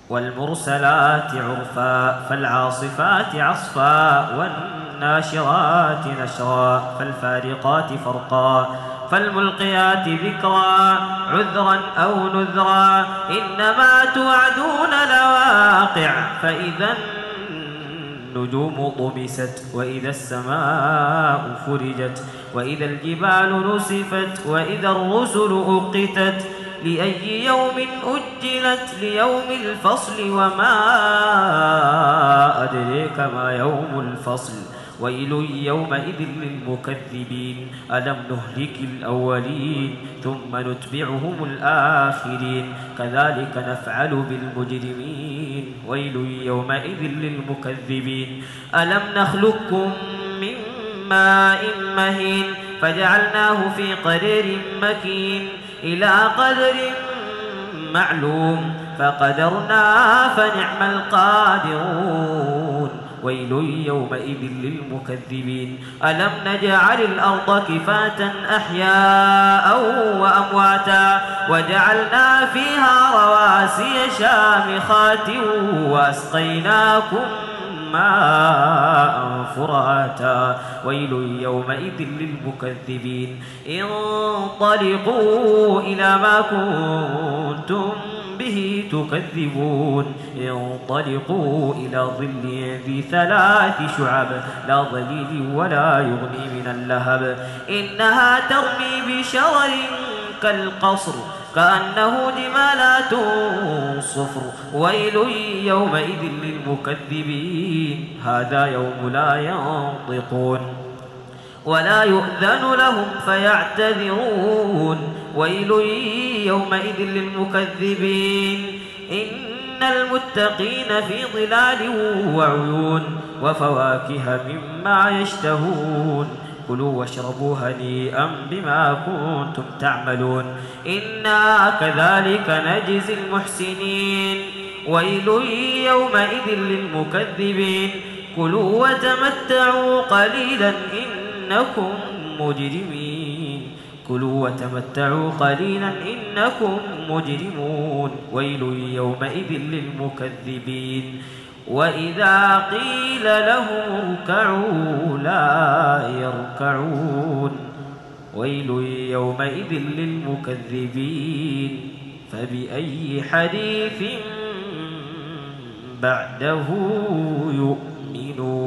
والمرسلات عرفا فالعاصفات عصفا والناشرات نشرا فالفارقات فرقا فالملقيات ذكرا عذرا أو نذرا إنما توعدون لواقع فإذا النجوم طمست وإذا السماء فرجت وإذا الجبال نسفت وإذا الرسل أقتت لأي يوم أجلت ليوم الفصل وما أدريك ما يوم الفصل ويل يومئذ للمكذبين ألم نهلك الأولين ثم نتبعهم الآخرين كذلك نفعل بالمجرمين ويل يومئذ للمكذبين ألم نخلقكم من ماء مهين فجعلناه في قرير مكين إلى قدر معلوم فقدرنا فنعم القادرون ويل يومئذ للمكذبين ألم نجعل الأرض كفاة أحياء وأمواتا وجعلنا فيها رواسي شامخات وأسقيناكم ماء فراتا ويل يومئذ للمكذبين انطلقوا إلى ما كنتم به تكذبون انطلقوا إلى ظل ذي 3 شعب لا ظليل ولا يغني من اللهب إنها ترمي بشرر كالقصر كأنه جمالات صفر ويل يومئذ للمكذبين هذا يوم لا ينطقون ولا يؤذن لهم فيعتذرون ويل يومئذ للمكذبين إن المتقين في ظلال وعيون وفواكه مما يشتهون كلوا واشربوا هنيئا بما كنتم تعملون إنا كذلك نجزي المحسنين ويل يومئذ للمكذبين كلوا وتمتعوا قليلا إنكم مجرمين كلوا وتمتعوا قليلا إنكم مجرمون ويل يومئذ للمكذبين وإذا قيل لهم اركعوا لا يركعون ويل يومئذ للمكذبين فبأي حديث بعده يؤمنون